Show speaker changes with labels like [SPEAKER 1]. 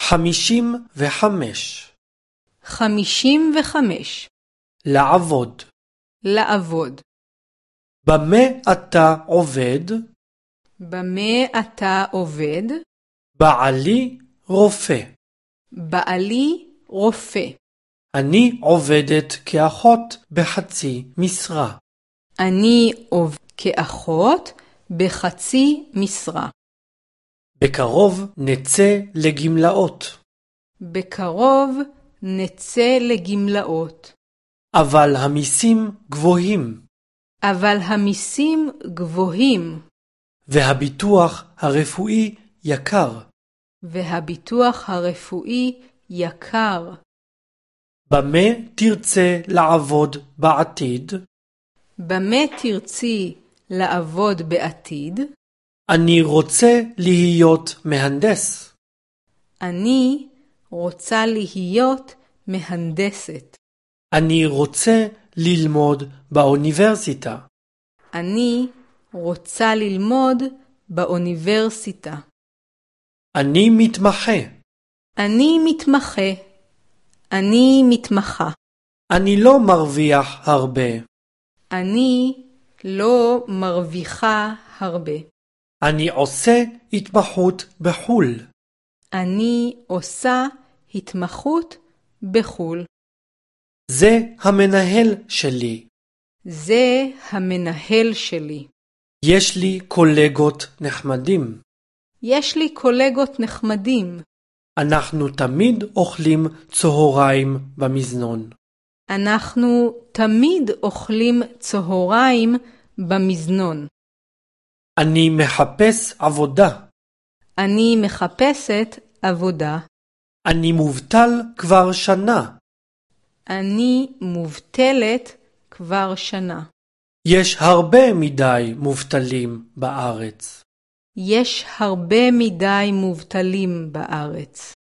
[SPEAKER 1] 55.
[SPEAKER 2] 55.
[SPEAKER 1] לעבוד.
[SPEAKER 2] לעבוד.
[SPEAKER 1] במה אתה עובד?
[SPEAKER 2] במה אתה עובד?
[SPEAKER 1] בעלי רופא.
[SPEAKER 2] בעלי רופא.
[SPEAKER 1] אני עובדת כאחות בחצי משרה.
[SPEAKER 2] אני עובדת כאחות בחצי משרה.
[SPEAKER 1] בקרוב נצא לגמלאות.
[SPEAKER 2] בקרוב נצא לגמלאות.
[SPEAKER 1] אבל המיסים גבוהים.
[SPEAKER 2] אבל המיסים גבוהים.
[SPEAKER 1] והביטוח הרפואי יקר.
[SPEAKER 2] והביטוח הרפואי יקר.
[SPEAKER 1] במה תרצה לעבוד בעתיד?
[SPEAKER 2] במה תרצי לעבוד בעתיד?
[SPEAKER 1] אני רוצה להיות מהנדס.
[SPEAKER 2] אני רוצה להיות מהנדסת.
[SPEAKER 1] אני רוצה ללמוד באוניברסיטה.
[SPEAKER 2] אני רוצה ללמוד באוניברסיטה.
[SPEAKER 1] אני מתמחה.
[SPEAKER 2] אני מתמחה. אני מתמחה.
[SPEAKER 1] אני לא מרוויח הרבה.
[SPEAKER 2] אני לא מרוויחה הרבה.
[SPEAKER 1] אני עושה התמחות בחול.
[SPEAKER 2] אני עושה התמחות בחול.
[SPEAKER 1] זה המנהל שלי.
[SPEAKER 2] זה המנהל שלי.
[SPEAKER 1] יש לי קולגות נחמדים.
[SPEAKER 2] יש לי קולגות נחמדים.
[SPEAKER 1] אנחנו תמיד אוכלים צהריים במזנון.
[SPEAKER 2] אנחנו תמיד אוכלים צהריים במזנון.
[SPEAKER 1] אני מחפש עבודה.
[SPEAKER 2] אני מחפשת עבודה.
[SPEAKER 1] אני מובטל כבר שנה.
[SPEAKER 2] אני מובטלת כבר שנה.
[SPEAKER 1] יש הרבה מדי מובטלים בארץ.
[SPEAKER 2] יש הרבה מדי מובטלים בארץ.